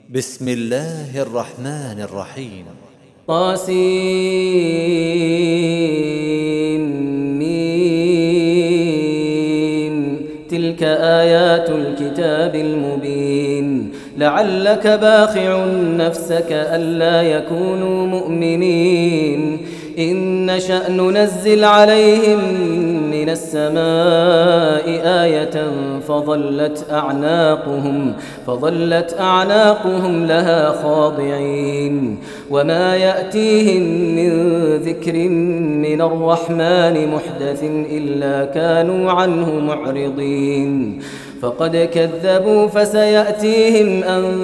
بسم الله الرحمن الرحيم. طاسيم. تلك آيات الكتاب المبين. لعلك باخع نفسك ألا يكونوا مؤمنين إن نشأ ننزل عليهم من السماء آية فظلت أعناقهم لها خاضعين وما يأتيهم من ذكر من الرحمن محدث إلا كانوا عنه معرضين فقد كذبوا فسيأتيهم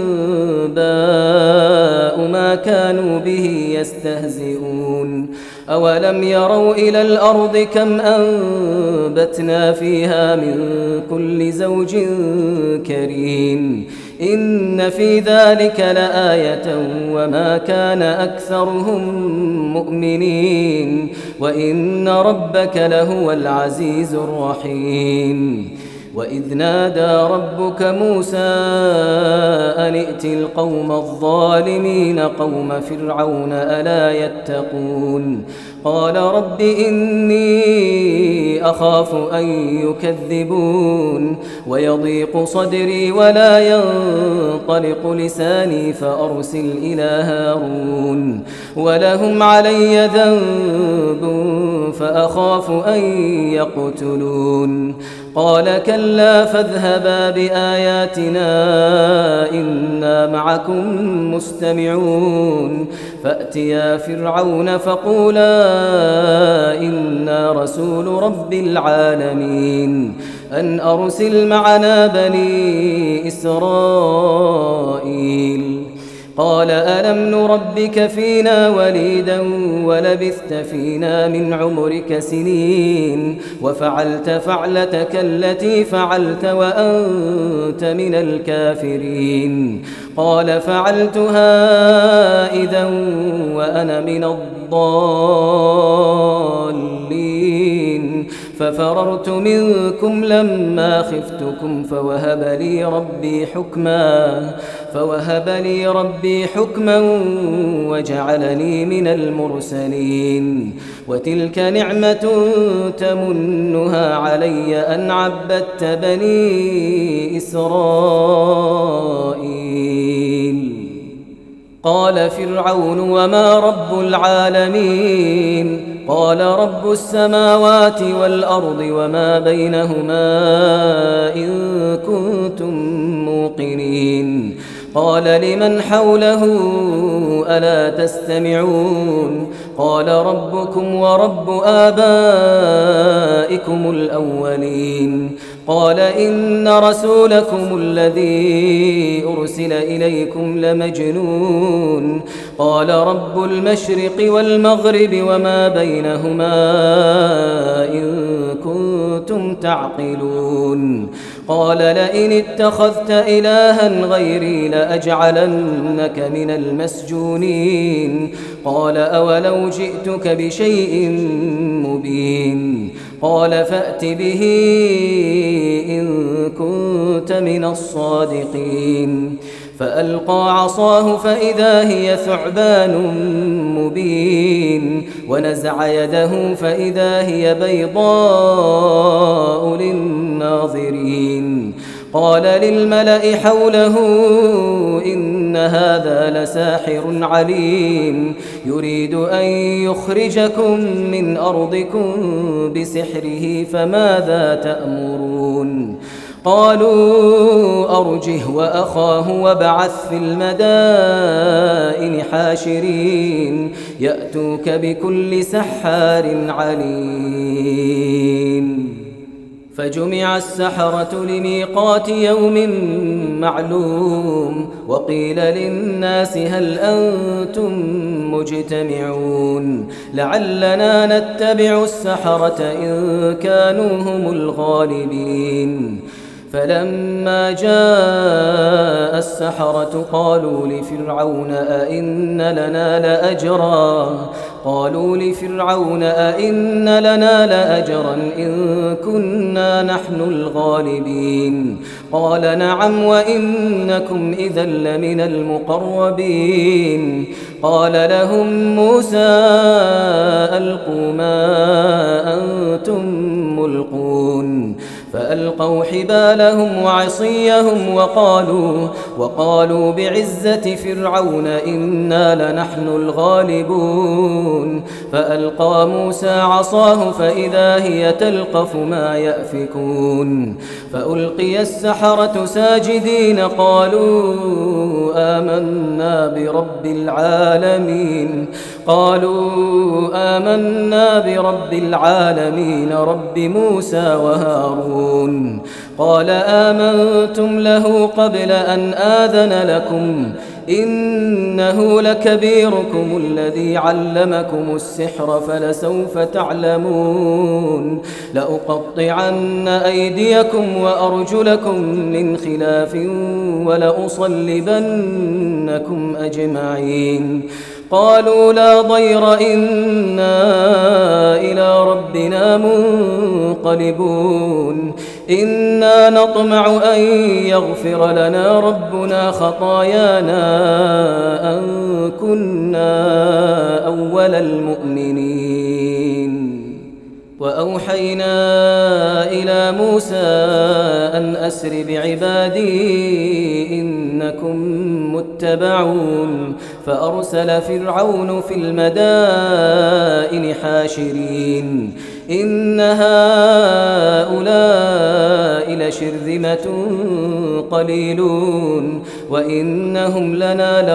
أنباء ما كانوا به يستهزئون أولم يروا إلى الأرض كم أنبتنا فيها من كل زوج كريم إن في ذلك لآية وما كان أكثرهم مؤمنين وإن ربك لهو العزيز الرحيم وإذ نادى ربك موسى أن ائت القوم الظالمين قوم فرعون ألا يتقون قال رب إني أخاف أن يكذبون ويضيق صدري ولا ينطلق لساني فأرسل إلى هارون ولهم علي ذنب فأخاف أن يقتلون قال كلا فاذهبا بآياتنا إنا معكم مستمعون فأتيا فرعون فقولا إنا رسول رب العالمين أن أرسل معنا بني إسرائيل قال ألم نربك فينا وليدا ولبثت فينا من عمرك سنين وفعلت فعلتك التي فعلت وأنت من الكافرين قال فعلتها إذا وأنا من الضالين ففررت منكم لما خفتكم فوهب لي ربي حكما وجعلني من المرسلين وتلك نعمة تمنها علي أن عبدت بني إسرائيل قال فرعون وما رب العالمين قال رب السماوات والأرض وما بينهما إن كنتم موقنين قال لمن حوله ألا تستمعون قال ربكم ورب آبائكم الأولين قال إن رسولكم الذي أرسل إليكم لمجنون قال رب المشرق والمغرب وما بينهما إن كنتم تعقلون قال لئن اتخذت إلها غيري لأجعلنك من المسجونين قال أولو جئتك بشيء مبين قال فأت به إن كنت من الصادقين فألقى عصاه فإذا هي ثعبان مبين ونزع يده فإذا هي بيضاء للناظرين قال للملأ حوله إن هذا لساحر عليم يريد أن يخرجكم من أرضكم بسحره فماذا تأمرون قالوا أرجه وأخاه وابعث في المدائن حاشرين يأتوك بكل سحار عليم فجمع السحرة لميقات يوم معلوم وقيل للناس هل أنتم مجتمعون لعلنا نتبع السحرة إن كانوا هم الغالبين فلما جاء السحرة قالوا لفرعون أئن لنا لأجرا إن كنا نحن الغالبين قال نعم وإنكم إذا لمن المقربين قال لهم موسى ألقوا ما أنتم ملقون فألقوا حبالهم وعصيهم وقالوا بعزة فرعون إنا لنحن الغالبون فألقى موسى عصاه فإذا هي تلقف ما يأفكون فألقي السحرة ساجدين قالوا آمنا برب العالمين رب موسى وهارون قال آمنتم له قبل أن آذن لكم إنه لكبيركم الذي علمكم السحر فلسوف تعلمون لأقطعن أيديكم وأرجلكم من خلاف ولأصلبنكم أجمعين قالوا لا ضير إنا إلى ربنا منقلبون إنا نطمع أن يغفر لنا ربنا خطايانا أن كنا أول المؤمنين وأوحينا إلى موسى أن أسر بعبادي إنكم متبعون فأرسل فرعون في المدائن حاشرين إن هؤلاء لشرذمة قليلون وإنهم لنا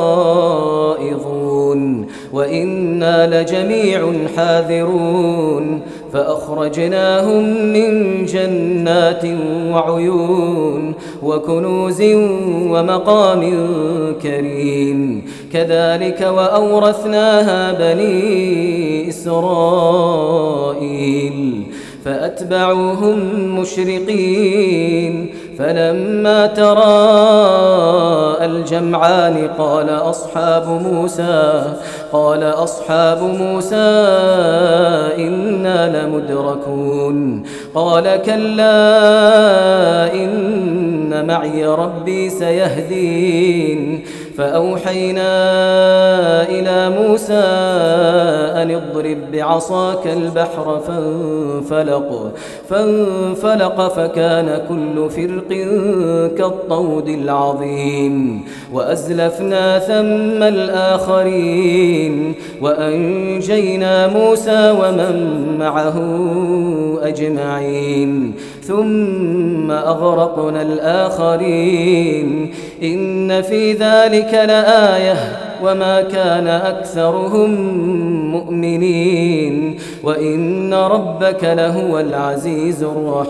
لغائظون وإنا لجميع حاذرون فأخرجناهم من جنات وعيون وكنوز ومقام كريم كذلك وأورثناها بني إسرائيل فأتبعوهم مشرقين فلما تراءى الجمعان قال أصحاب موسى إنا لمدركون قال كلا إن معي ربي سيهدين فأوحينا إلى موسى أن اضرب بعصاك البحر فانفلق فكان كل فرق كالطود العظيم وأزلفنا ثم الآخرين وأنجينا موسى ومن معه أجمعين ثم أغرقنا الآخرين إن في ذلك لآية وما كان أكثرهم مؤمنين وإن ربك لهو العزيز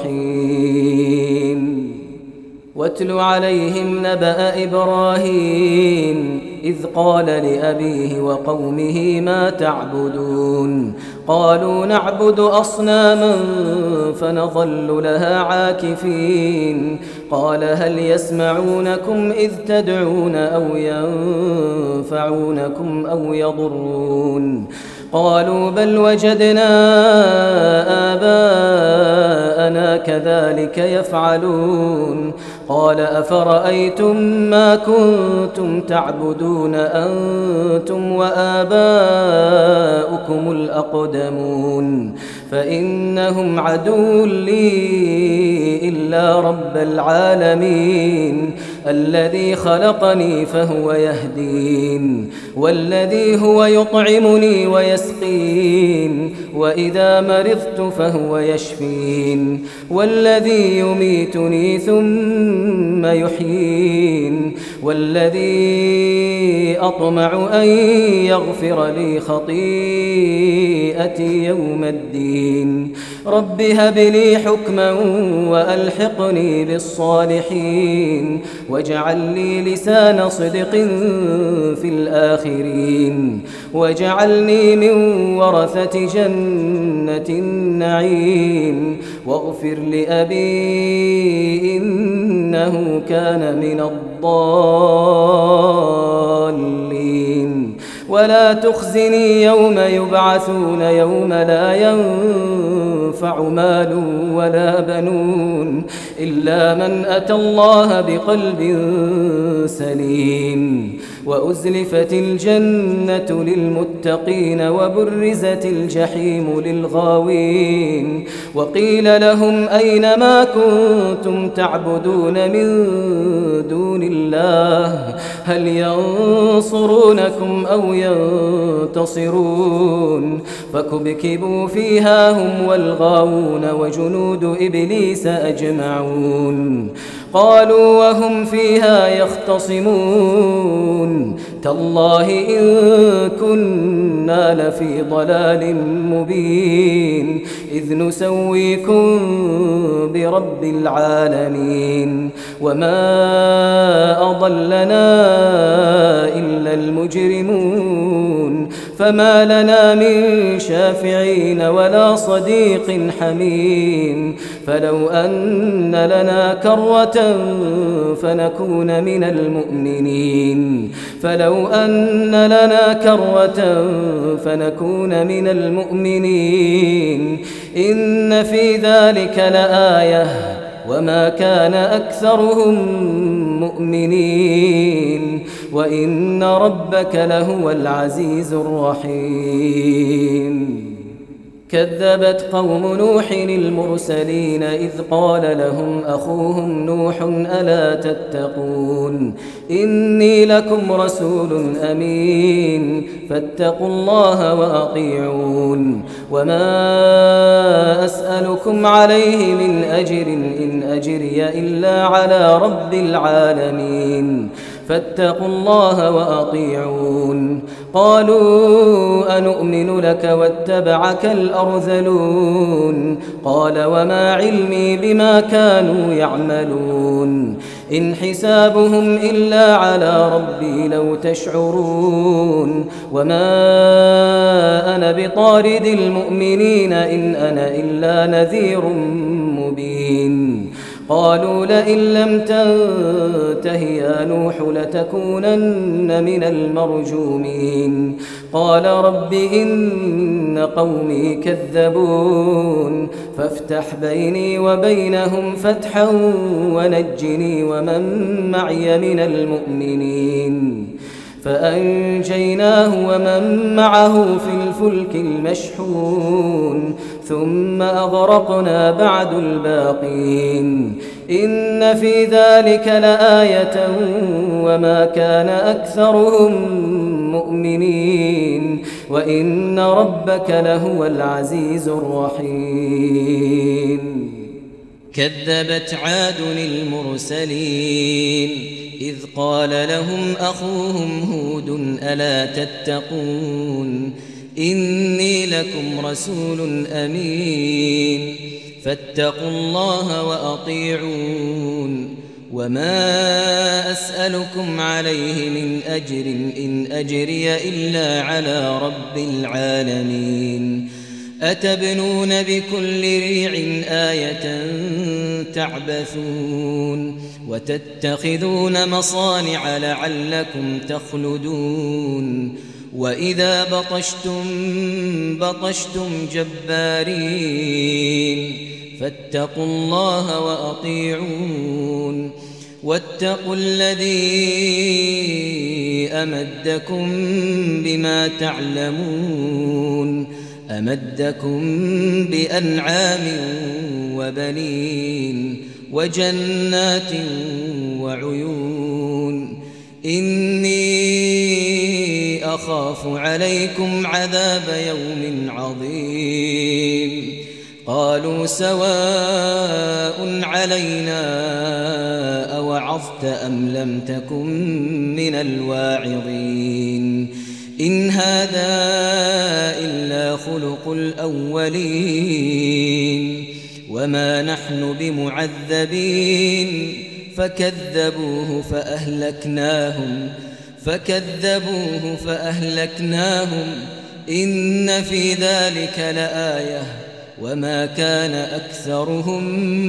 الرحيم واتل عليهم نبأ إبراهيم إذ قال لأبيه وقومه ما تعبدون قالوا نعبد أصناما فنظل لها عاكفين قال هل يسمعونكم إذ تدعون أو ينفعونكم أو يضرون قالوا بل وجدنا آباءنا كذلك يفعلون قال أفرأيتم ما كنتم تعبدون أنتم وآباؤكم الأقدمون فإنهم عدو لي إلا رب العالمين الذي خلقني فهو يهدين والذي هو يطعمني ويسقين وإذا مرضت فهو يشفين والذي يميتني ثم يحيين والذي أطمع أن يغفر لي خطيئتي يوم الدين رب هب لي حكما وألحقني بالصالحين واجعل لي لسان صدق في الآخرين واجعلني من ورثة جنة النعيم واغفر لأبي إنه كان من الضالين ولا تخزني يوم يبعثون يوم لا ينفع مال ولا بنون إلا من أتى الله بقلب سليم وأزلفت الجنة للمتقين وبرزت الجحيم للغاوين وقيل لهم أين ما كنتم تعبدون من دون الله هل ينصرونكم أو ينتصرون فكبكبوا فيها هم والغاوون وجنود إبليس أجمعون قالوا وهم فيها يختصمون تالله إن كنا لفي ضلال مبين إذ نسويكم برب العالمين وما أضلنا إلا المجرمون فما لنا من شافعين ولا صديق حميم فلو أن لنا كرة فنكون من المؤمنين فلو أن لنا كرة فنكون من المؤمنين إن في ذلك لآية وما كان أكثرهم مؤمنين وإن ربك لهو العزيز الرحيم كذبت قوم نوح المرسلين إذ قال لهم أخوهم نوح ألا تتقون إني لكم رسول أمين فاتقوا الله وأطيعون وما أسألكم عليه من أجر إن أجري إلا على رب العالمين فاتقوا الله وأطيعون قالوا أنؤمن لك واتبعك الأرذلون قال وما علمي بما كانوا يعملون إن حسابهم إلا على ربي لو تشعرون وما أنا بطارد المؤمنين إن أنا إلا نذير مبين قالوا لئن لم تنته يا نوح لتكونن من المرجومين قال رب إن قومي كذبون فافتح بيني وبينهم فتحا ونجني ومن معي من المؤمنين فأنجيناه ومن معه في الفلك المشحون ثم أغرقنا بعد الباقين إن في ذلك لآية وما كان أكثرهم مؤمنين وإن ربك لهو العزيز الرحيم كذبت عاد المرسلين إذ قال لهم أخوهم هود ألا تتقون إني لكم رسول أمين فاتقوا الله وأطيعون وما أسألكم عليه من أجر إن أجري إلا على رب العالمين أتبنون بكل ريع آية تعبثون وتتخذون مصانع لعلكم تخلدون وإذا بطشتم جبارين فاتقوا الله وأطيعون واتقوا الذي أمدكم بما تعلمون أمدكم بأنعام وبنين وجنات وعيون إني أخاف عليكم عذاب يوم عظيم قالوا سواء علينا أوعظت أم لم تكن من الواعظين إن هذا إلا خلق الأولين وما نحن بمعذبين فكذبوه فأهلكناهم إن في ذلك لآية وما كان أكثرهم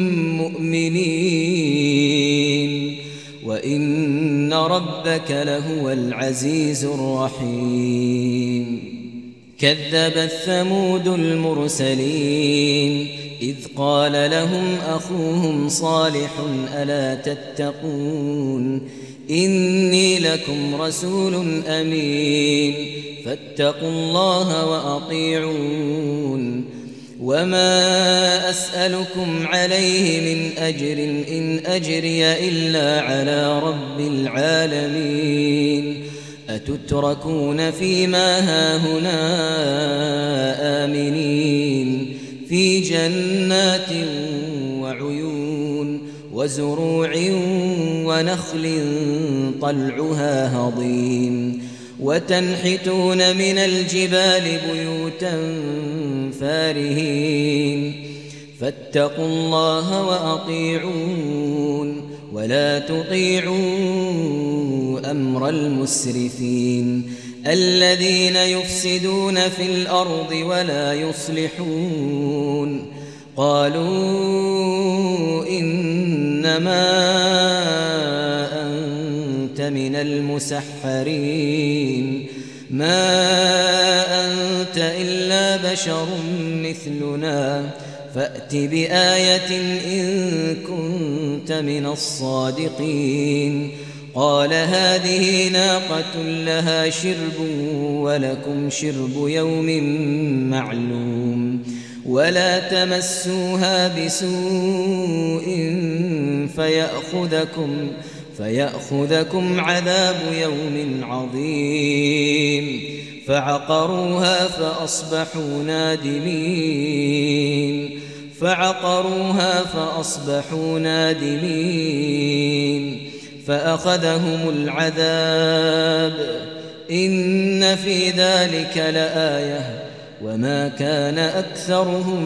مؤمنين وإن ربك لهو العزيز الرحيم كذبت ثمود المرسلين إذ قال لهم أخوهم صالح ألا تتقون إني لكم رسول أمين فاتقوا الله وأطيعون وما أسألكم عليه من أجر إن أجري إلا على رب العالمين أتتركون فيما هاهنا آمنين في جنات وعيون وزروع ونخل طلعها هضيم وتنحتون من الجبال بيوتا فارهين فاتقوا الله وأطيعون ولا تطيعوا أمر المسرفين الذين يفسدون في الأرض ولا يصلحون قالوا إنما أنت من المسحرين ما أنت إلا بشر مثلنا فأت بآية إن كنت من الصادقين قال هذه ناقة لها شرب ولكم شرب يوم معلوم ولا تمسوها بسوء فيأخذكم عذاب يوم عظيم فعقروها فأصبحوا نادمين فأخذهم العذاب إن في ذلك لآية وما كان أكثرهم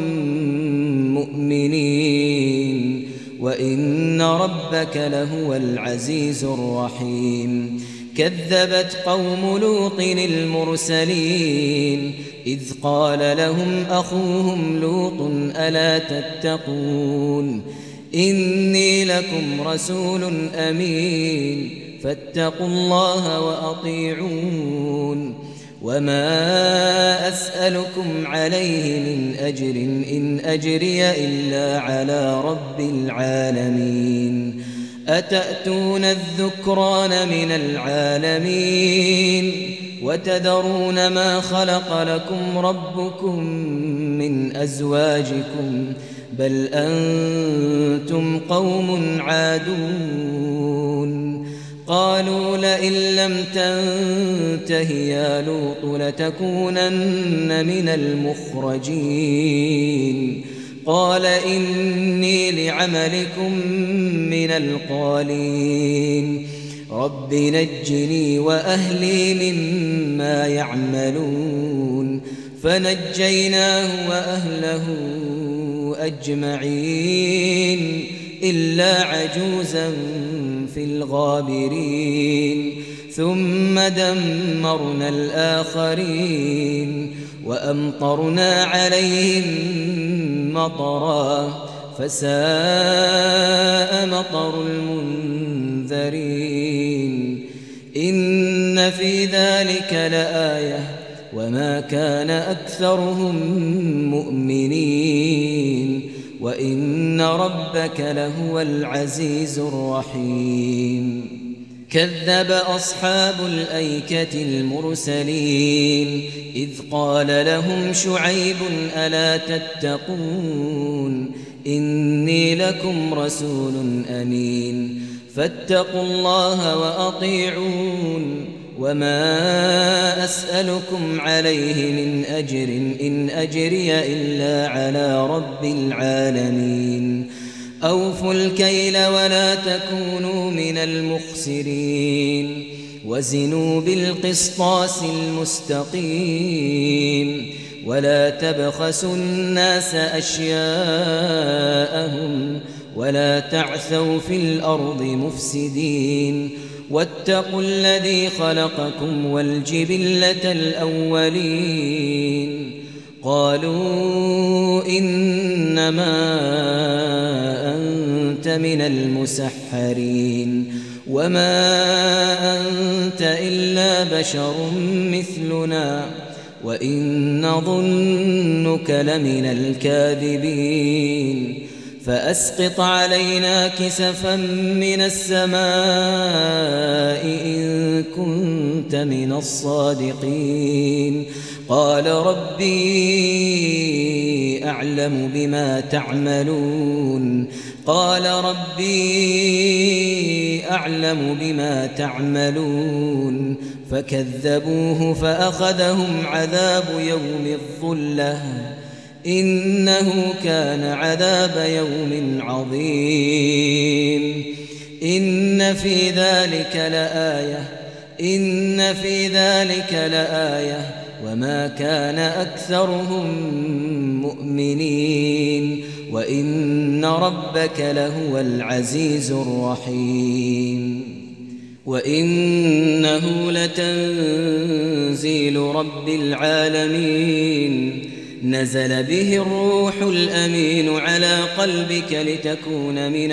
مؤمنين وإن ربك لهو العزيز الرحيم كذبت قوم لوط المرسلين إذ قال لهم أخوهم لوط ألا تتقون إني لكم رسول أمين فاتقوا الله وأطيعون وما أسألكم عليه من أجر إن أجري إلا على رب العالمين أتأتون الذكران من العالمين وتذرون ما خلق لكم ربكم من أزواجكم بل أنتم قوم عادون قالوا لئن لم تنته يا لوط لتكونن من المخرجين قال إني لعملكم من القالين رب نجني وأهلي مما يعملون فنجيناه وأهله أجمعين إلا عجوزا في الغابرين ثم دمرنا الآخرين وأمطرنا عليهم مطرا فساء مطر المنذرين إن في ذلك لآية وما كان أكثرهم مؤمنين وإن ربك لهو العزيز الرحيم كذب أصحاب الأيكة المرسلين إذ قال لهم شعيب ألا تتقون إني لكم رسول أمين فاتقوا الله وأطيعون وما أسألكم عليه من أجر إن أجري إلا على رب العالمين أوفوا الكيل ولا تكونوا من المخسرين وزنوا بالقسطاس المستقيم ولا تبخسوا الناس أشياءهم ولا تعثوا في الأرض مفسدين واتقوا الذي خلقكم والجبلة الأولين قالوا إنما أنت من المسحرين وما أنت إلا بشر مثلنا وإن نظنك لمن الكاذبين فأسقط علينا كسفا من السماء إن كنت من الصادقين قال ربي أعلم بما تعملون فكذبوه فأخذهم عذاب يوم الظلة إنه كان عذاب يوم عظيم إن في ذلك لآية وما كان أكثرهم مؤمنين وإن ربك لهو العزيز الرحيم وإنه لتنزيل رب العالمين نزل به الروح الأمين على قلبك لتكون من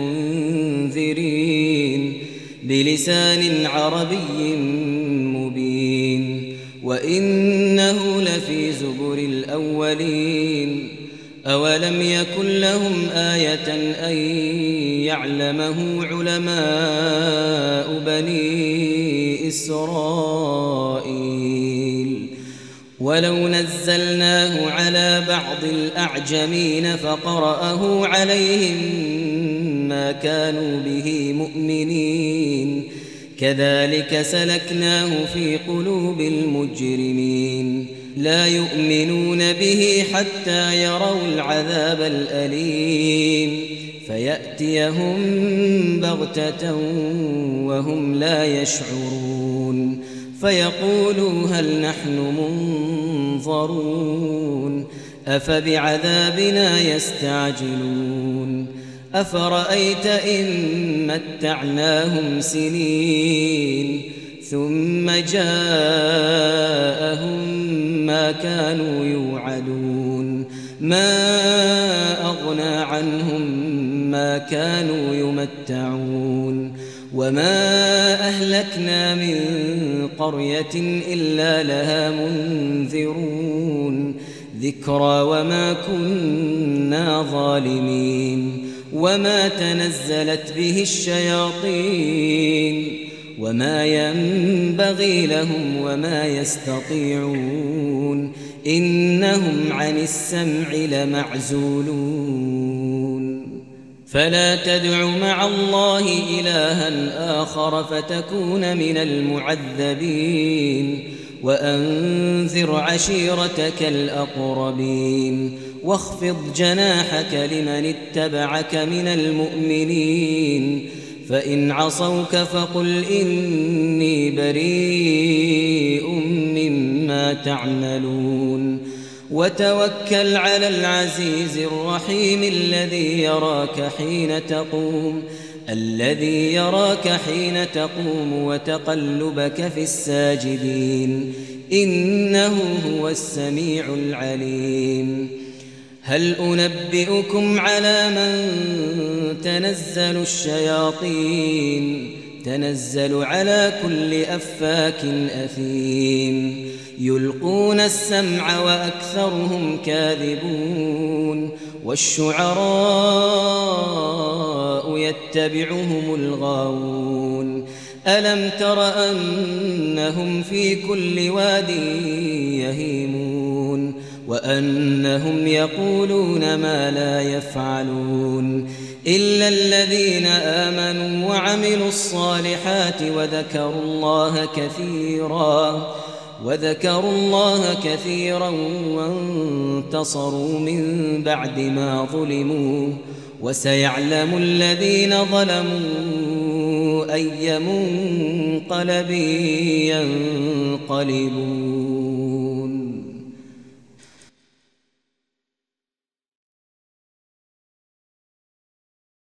المنذرين بلسان عربي مبين وإنه لفي زبر الأولين أولم يكن لهم آية أن يعلمه علماء بني إسرائيل ولو نزلناه على بعض الأعجمين فقرأه عليهم ما كانوا به مؤمنين كذلك سلكناه في قلوب المجرمين لا يؤمنون به حتى يروا العذاب الأليم فيأتيهم بغتة وهم لا يشعرون فيقولوا هل نحن منظرون أفبعذابنا يستعجلون أفرأيت إن متعناهم سنين ثم جاءهم ما كانوا يوعدون ما أغنى عنهم ما كانوا يمتعون وما أهلكنا من قرية إلا لها منذرون ذكرى وما كنا ظالمين وما تنزلت به الشياطين وما ينبغي لهم وما يستطيعون إنهم عن السمع لمعزولون فلا تدع مع الله إلها آخر فتكون من المعذبين وأنذر عشيرتك الأقربين واخفض جناحك لمن اتبعك من المؤمنين فإن عصوك فقل إني بريء مما تعملون وتوكل على العزيز الرحيم الذي يراك حين تقوم وتقلبك في الساجدين إنه هو السميع العليم هل أنبئكم على من تنزل الشياطين تنزل على كل أفاك أثيم يلقون السمع وأكثرهم كاذبون والشعراء يتبعهم الغاوون ألم تر أنهم في كل واد يهيمون وأنهم يقولون ما لا يفعلون إلا الذين آمنوا وعملوا الصالحات وذكروا الله كثيرا وانتصروا من بعد ما ظلموا وسيعلم الذين ظلموا أي منقلب ينقلبون